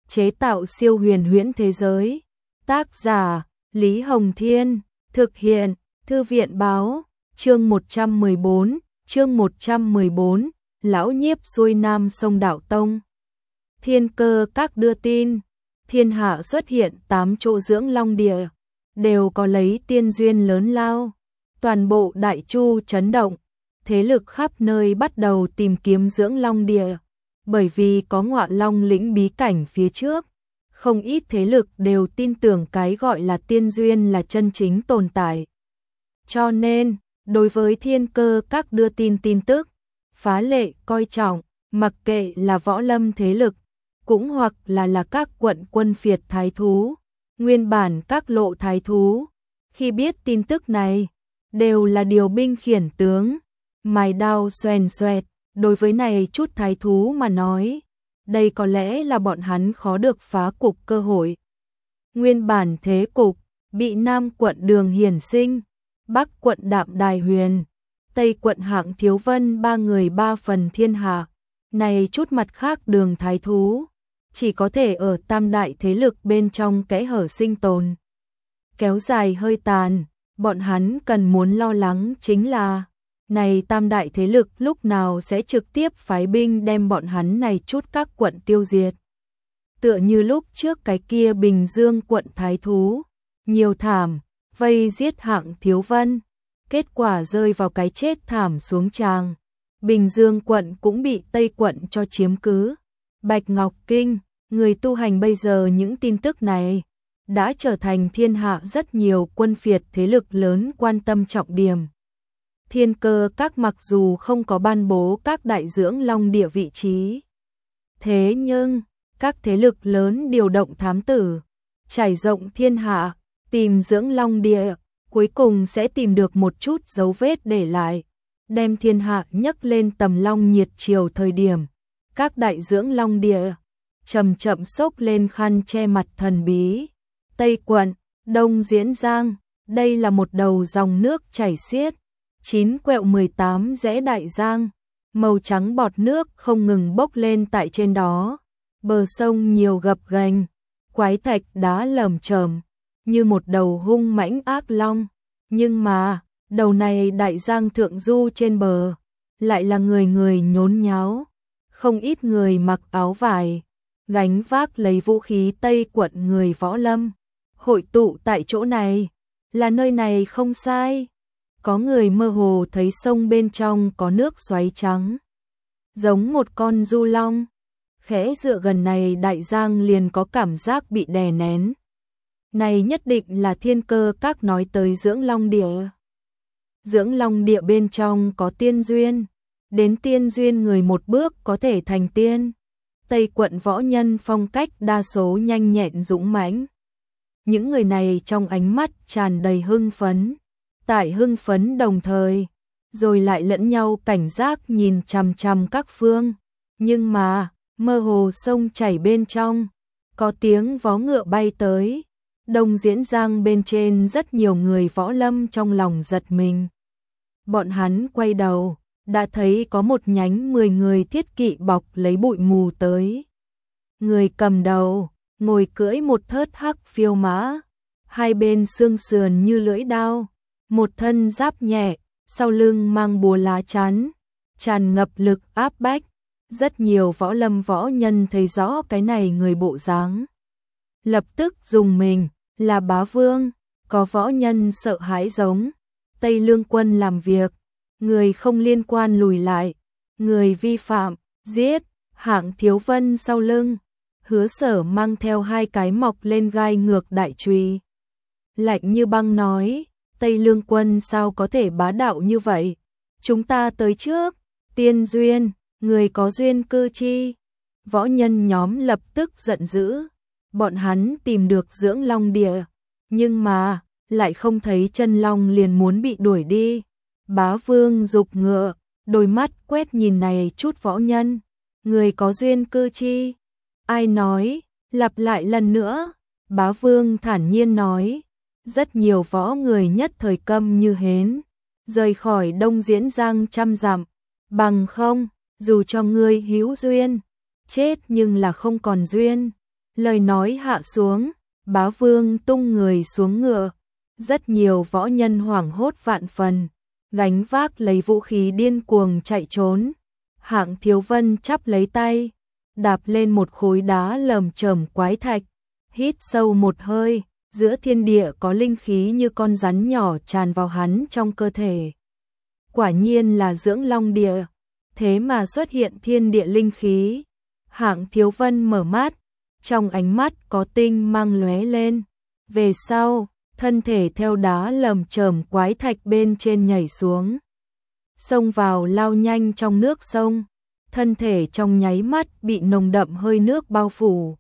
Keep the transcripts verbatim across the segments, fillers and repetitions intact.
chế tạo siêu huyền huyễn thế giới. Tác giả Lý Hồng Thiên, thực hiện Thư viện Báo. Chương một trăm mười bốn, chương một trăm mười bốn, lão nhiếp xuôi nam sông Đạo Tông. Thiên Cơ Các đưa tin, thiên hạ xuất hiện tám chỗ dưỡng long địa, đều có lấy tiên duyên lớn lao. Toàn bộ Đại Chu chấn động, thế lực khắp nơi bắt đầu tìm kiếm dưỡng long địa, bởi vì có Ngọa Long lĩnh bí cảnh phía trước. Không ít thế lực đều tin tưởng cái gọi là tiên duyên là chân chính tồn tại. Cho nên, đối với Thiên Cơ Các đưa tin tin tức, phá lệ coi trọng, mặc kệ là võ lâm thế lực, cũng hoặc là là các quận quân phiệt thái thú, nguyên bản các lộ thái thú. Khi biết tin tức này, đều là điều binh khiển tướng, mài đao xoèn xoẹt. Đối với này chút thái thú mà nói, đây có lẽ là bọn hắn khó được phá cục cơ hội. Nguyên bản thế cục, bị Nam quận Đường Hiển Sinh, Bắc quận Đạm Đài Huyền, Tây quận Hạng Thiếu Vân ba người ba phần thiên hạ. Này chút mặt khác đường thái thú, chỉ có thể ở tam đại thế lực bên trong kẽ hở sinh tồn. Kéo dài hơi tàn, bọn hắn cần muốn lo lắng chính là, này tam đại thế lực lúc nào sẽ trực tiếp phái binh đem bọn hắn này chút các quận tiêu diệt. Tựa như lúc trước cái kia Bình Dương quận thái thú, nhiều thảm, vây giết Hạng Thiếu Vân, kết quả rơi vào cái chết thảm xuống tràng. Bình Dương quận cũng bị Tây quận cho chiếm cứ. Bạch Ngọc Kinh, người tu hành bây giờ những tin tức này đã trở thành thiên hạ rất nhiều quân phiệt thế lực lớn quan tâm trọng điểm. Thiên Cơ Các mặc dù không có ban bố các đại dưỡng long địa vị trí, thế nhưng các thế lực lớn điều động thám tử, trải rộng thiên hạ, tìm dưỡng long địa, cuối cùng sẽ tìm được một chút dấu vết để lại, đem thiên hạ nhấc lên tầm long nhiệt triều thời điểm. Các đại dưỡng long địa chậm chậm xốc lên khăn che mặt thần bí. Tây quận, Đông Diễn Giang, đây là một đầu dòng nước chảy xiết, chín quẹo mười tám rẽ đại giang, màu trắng bọt nước không ngừng bốc lên tại trên đó. Bờ sông nhiều gập ghềnh, quái thạch đá lởm chởm, như một đầu hung mãnh ác long. Nhưng mà, đầu này đại giang thượng du trên bờ, lại là người người nhốn nháo. Không ít người mặc áo vải, gánh vác lấy vũ khí Tây quận người võ lâm, hội tụ tại chỗ này. Là nơi này không sai. Có người mơ hồ thấy sông bên trong có nước xoáy trắng, giống một con du long. Khẽ dựa gần này đại giang liền có cảm giác bị đè nén. Này nhất định là Thiên Cơ Các nói tới dưỡng long địa. Dưỡng long địa bên trong có tiên duyên, đến tiên duyên người một bước có thể thành tiên. Tây quận võ nhân phong cách đa số nhanh nhẹn dũng mãnh. Những người này trong ánh mắt tràn đầy hưng phấn. Tại hưng phấn đồng thời, rồi lại lẫn nhau cảnh giác nhìn chằm chằm các phương. Nhưng mà, mơ hồ sông chảy bên trong, có tiếng vó ngựa bay tới. Đông Diễn Giang bên trên rất nhiều người võ lâm trong lòng giật mình. Bọn hắn quay đầu, đã thấy có một nhánh mười người thiết kỵ bọc lấy bụi mù tới. Người cầm đầu, ngồi cưỡi một thớt hắc phiêu mã, hai bên xương sườn như lưỡi đao, một thân giáp nhẹ, sau lưng mang búa lá chắn, tràn ngập lực áp bách. Rất nhiều võ lâm võ nhân thấy rõ cái này người bộ dáng, lập tức dùng mình, là Bá Vương. Có võ nhân sợ hãi giống Tây Lương quân làm việc, người không liên quan lùi lại, người vi phạm, giết. Hạng Thiếu Vân sau lưng, Hứa Sở mang theo hai cái mọc lên gai ngược đại chùy, lạnh như băng nói, Tây Lương quân sao có thể bá đạo như vậy? Chúng ta tới trước, tiên duyên, người có duyên cư chi. Võ nhân nhóm lập tức giận dữ, bọn hắn tìm được dưỡng long địa, nhưng mà, lại không thấy chân long liền muốn bị đuổi đi. Bá Vương dục ngựa, đôi mắt quét nhìn này chút võ nhân, người có duyên cư chi. Ai nói, lặp lại lần nữa. Bá Vương thản nhiên nói, rất nhiều võ người nhất thời câm như hến, rời khỏi Đông Diễn Giang trăm dặm, bằng không, dù cho ngươi hữu duyên, chết nhưng là không còn duyên. Lời nói hạ xuống, Bá Vương tung người xuống ngựa, rất nhiều võ nhân hoảng hốt vạn phần, gánh vác lấy vũ khí điên cuồng chạy trốn. Hạng Thiếu Vân chắp lấy tay, đạp lên một khối đá lởm chởm quái thạch, hít sâu một hơi, giữa thiên địa có linh khí như con rắn nhỏ tràn vào hắn trong cơ thể. Quả nhiên là dưỡng long địa, thế mà xuất hiện thiên địa linh khí. Hạng Thiếu Vân mở mắt, trong ánh mắt có tinh mang lóe lên. Về sau, thân thể theo đá lởm chởm quái thạch bên trên nhảy xuống, xông vào lao nhanh trong nước sông, thân thể trong nháy mắt bị nồng đậm hơi nước bao phủ.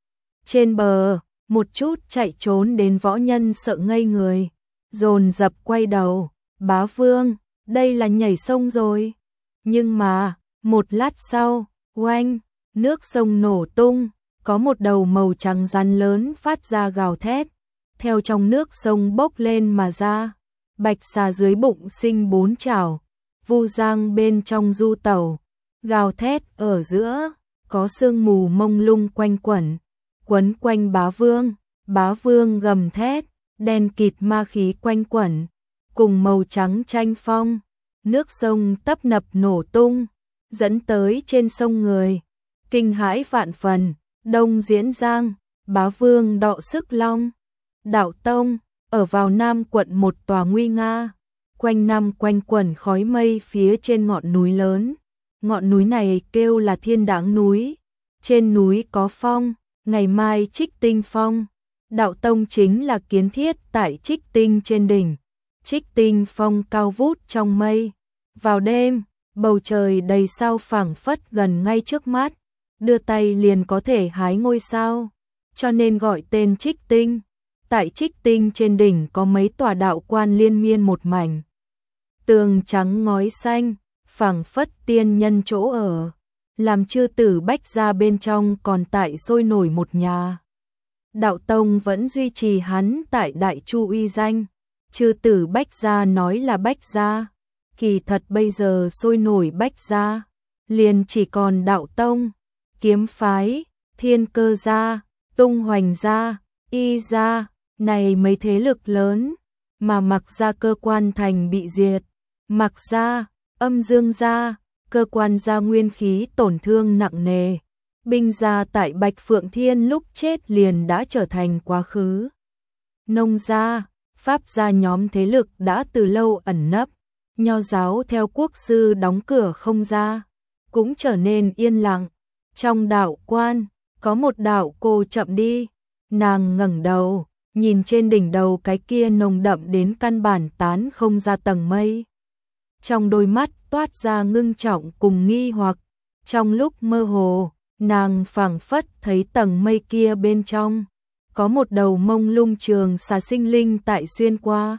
Trên bờ, một chút chạy trốn đến võ nhân sợ ngây người, dồn dập quay đầu, Bá Vương, đây là nhảy sông rồi. Nhưng mà, một lát sau, oanh, nước sông nổ tung, có một đầu màu trắng rắn lớn phát ra gào thét, theo trong nước sông bốc lên mà ra. Bạch xà dưới bụng sinh bốn chảo, vu giang bên trong du tẩu, gào thét ở giữa, có sương mù mông lung quanh quẩn, quấn quanh Bá Vương. Bá Vương gầm thét, đen kịt ma khí quanh quẩn, cùng màu trắng tranh phong, nước sông tấp nập nổ tung, dẫn tới trên sông người, kinh hãi vạn phần. Đông Diễn Giang, Bá Vương đọ sức long, đạo tông, ở vào Nam quận một tòa nguy nga, quanh năm quanh quẩn khói mây phía trên ngọn núi lớn. Ngọn núi này kêu là Thiên Đáng núi, trên núi có phong, ngày mai Trích Tinh phong. Đạo tông chính là kiến thiết tại Trích Tinh trên đỉnh. Trích Tinh phong cao vút trong mây. Vào đêm, bầu trời đầy sao phảng phất gần ngay trước mắt, đưa tay liền có thể hái ngôi sao, cho nên gọi tên Trích Tinh. Tại Trích Tinh trên đỉnh có mấy tòa đạo quan liên miên một mảnh, tường trắng ngói xanh, phảng phất tiên nhân chỗ ở. Làm chư tử Bách gia bên trong còn tại sôi nổi một nhà. Đạo tông vẫn duy trì hắn tại Đại Chu uy danh. Chư tử Bách gia nói là Bách gia, kỳ thật bây giờ sôi nổi Bách gia liền chỉ còn đạo tông, kiếm phái, thiên cơ gia, tung hoành gia, y gia, này mấy thế lực lớn. Mà Mặc gia cơ quan thành bị diệt, Mặc gia, Âm Dương gia, cơ quan gia nguyên khí tổn thương nặng nề. Binh gia tại Bạch Phượng Thiên lúc chết liền đã trở thành quá khứ. Nông gia, Pháp gia nhóm thế lực đã từ lâu ẩn nấp. Nho giáo theo quốc sư đóng cửa không ra, cũng trở nên yên lặng. Trong đạo quan, có một đạo cô chậm đi, nàng ngẩng đầu, nhìn trên đỉnh đầu cái kia nồng đậm đến căn bản tán không ra tầng mây. Trong đôi mắt toát ra ngưng trọng cùng nghi hoặc, trong lúc mơ hồ, nàng phảng phất thấy tầng mây kia bên trong có một đầu mông lung trường xà sinh linh tại xuyên qua.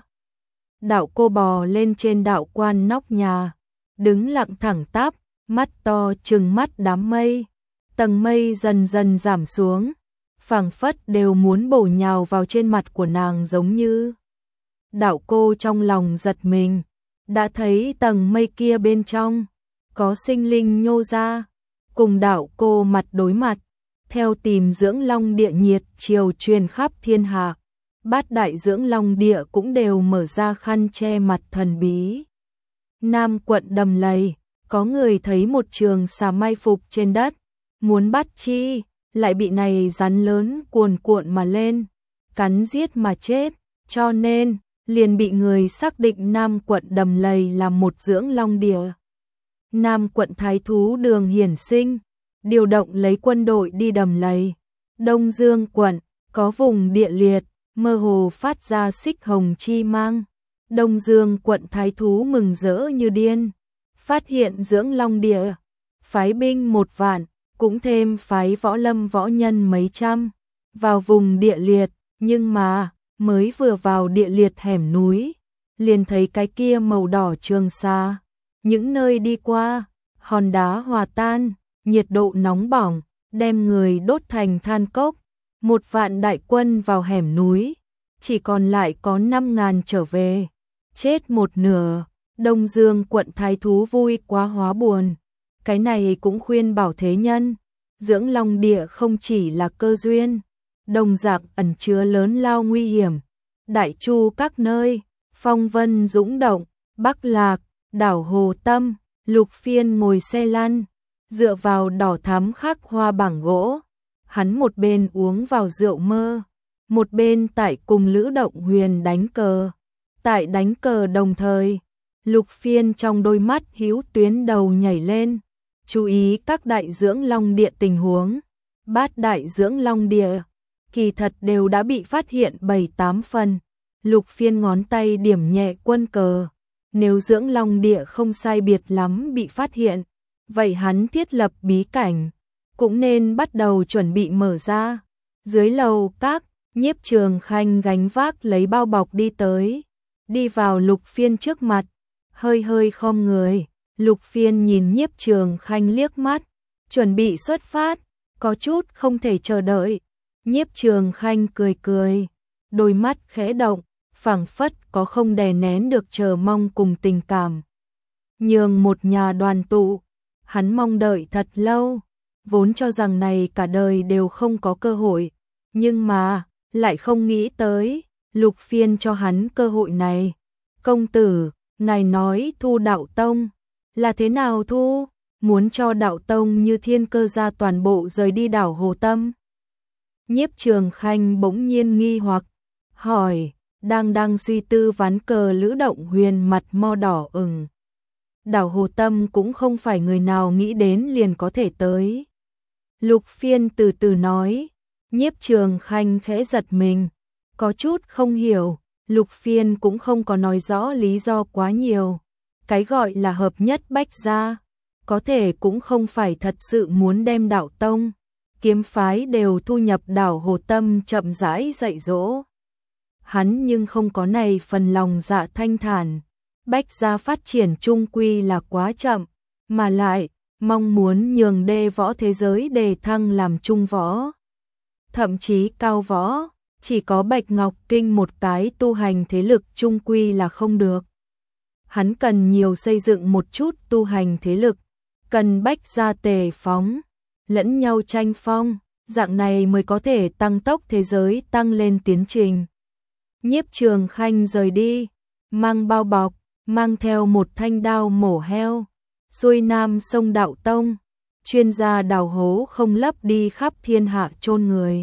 Đạo cô bò lên trên đạo quan nóc nhà, đứng lặng thẳng tắp, mắt to trừng mắt đám mây. Tầng mây dần dần giảm xuống, phảng phất đều muốn bổ nhào vào trên mặt của nàng giống như. Đạo cô trong lòng giật mình, đã thấy tầng mây kia bên trong có sinh linh nhô ra, cùng đạo cô mặt đối mặt, theo tìm dưỡng long địa nhiệt chiều truyền khắp thiên hạ. Bát đại dưỡng long địa cũng đều mở ra khăn che mặt thần bí. Nam quận Đầm Lầy, có người thấy một trường xà mai phục trên đất, muốn bắt chi, lại bị này rắn lớn cuồn cuộn mà lên, cắn giết mà chết, cho nên liền bị người xác định Nam quận Đầm Lầy là một dưỡng long địa. Nam quận Thái thú Đường Hiển Sinh điều động lấy quân đội đi Đầm Lầy. Đông Dương quận có vùng địa liệt, mơ hồ phát ra xích hồng chi mang. Đông Dương quận Thái thú mừng rỡ như điên, phát hiện dưỡng long địa, phái binh một vạn, cũng thêm phái võ lâm võ nhân mấy trăm, vào vùng địa liệt. Nhưng mà, mới vừa vào địa liệt hẻm núi, liền thấy cái kia màu đỏ trường xa. Những nơi đi qua, hòn đá hòa tan, nhiệt độ nóng bỏng, đem người đốt thành than cốc. Một vạn đại quân vào hẻm núi, chỉ còn lại có năm ngàn trở về, chết một nửa. Đông Dương quận Thái thú vui quá hóa buồn, cái này cũng khuyên bảo thế nhân, Dưỡng Long Địa không chỉ là cơ duyên, đồng dạng ẩn chứa lớn lao nguy hiểm. Đại Chu các nơi, phong vân dũng động, Bắc Lạc, đảo Hồ Tâm, Lục Phiên ngồi xe lăn, dựa vào đỏ thắm khắc hoa bảng gỗ. Hắn một bên uống vào rượu mơ, một bên tại cùng Lữ Động Huyền đánh cờ. Tại đánh cờ đồng thời, Lục Phiên trong đôi mắt hữu tuyến đầu nhảy lên, chú ý các đại dưỡng long địa tình huống. Bát đại dưỡng long địa, kỳ thật đều đã bị phát hiện bảy tám phần. Lục Phiên ngón tay điểm nhẹ quân cờ, nếu dưỡng long địa không sai biệt lắm bị phát hiện, vậy hắn thiết lập bí cảnh, cũng nên bắt đầu chuẩn bị mở ra. Dưới lầu các, Nhiếp Trường Khanh gánh vác lấy bao bọc đi tới, đi vào Lục Phiên trước mặt, hơi hơi khom người. Lục Phiên nhìn Nhiếp Trường Khanh liếc mắt, chuẩn bị xuất phát, có chút không thể chờ đợi. Nhiếp Trường Khanh cười cười, đôi mắt khẽ động, phảng phất có không đè nén được chờ mong cùng tình cảm. Nhường một nhà đoàn tụ, hắn mong đợi thật lâu, vốn cho rằng này cả đời đều không có cơ hội, nhưng mà, lại không nghĩ tới, Lục Phiên cho hắn cơ hội này. Công tử, ngài nói thu đạo tông, là thế nào thu? Muốn cho đạo tông như Thiên Cơ gia toàn bộ rời đi đảo Hồ Tâm? Nhiếp Trường Khanh bỗng nhiên nghi hoặc, hỏi, đang đang suy tư ván cờ Lữ Động Huyền mặt mo đỏ ửng. Đảo Hồ Tâm cũng không phải người nào nghĩ đến liền có thể tới. Lục Phiên từ từ nói. Nhiếp Trường Khanh khẽ giật mình, có chút không hiểu. Lục Phiên cũng không có nói rõ lý do quá nhiều. Cái gọi là hợp nhất bách gia, có thể cũng không phải thật sự muốn đem đạo tông, kiếm phái đều thu nhập đảo Hồ Tâm chậm rãi dạy dỗ. Hắn nhưng không có này phần lòng dạ thanh thản. Bách gia phát triển chung quy là quá chậm, mà lại mong muốn nhường đê võ thế giới đề thăng làm trung võ, thậm chí cao võ, chỉ có Bạch Ngọc Kinh một cái tu hành thế lực chung quy là không được. Hắn cần nhiều xây dựng một chút tu hành thế lực, cần bách gia tề phóng, lẫn nhau tranh phong, dạng này mới có thể tăng tốc thế giới tăng lên tiến trình. Nhiếp Trường Khanh rời đi, mang bao bọc, mang theo một thanh đao mổ heo, xuôi nam sông Đạo Tông, chuyên gia đào hố không lấp đi khắp thiên hạ chôn người.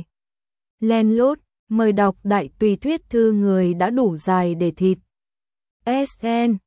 Len lút, mời đọc đại tùy thuyết thư người đã đủ dài để thịt. ét en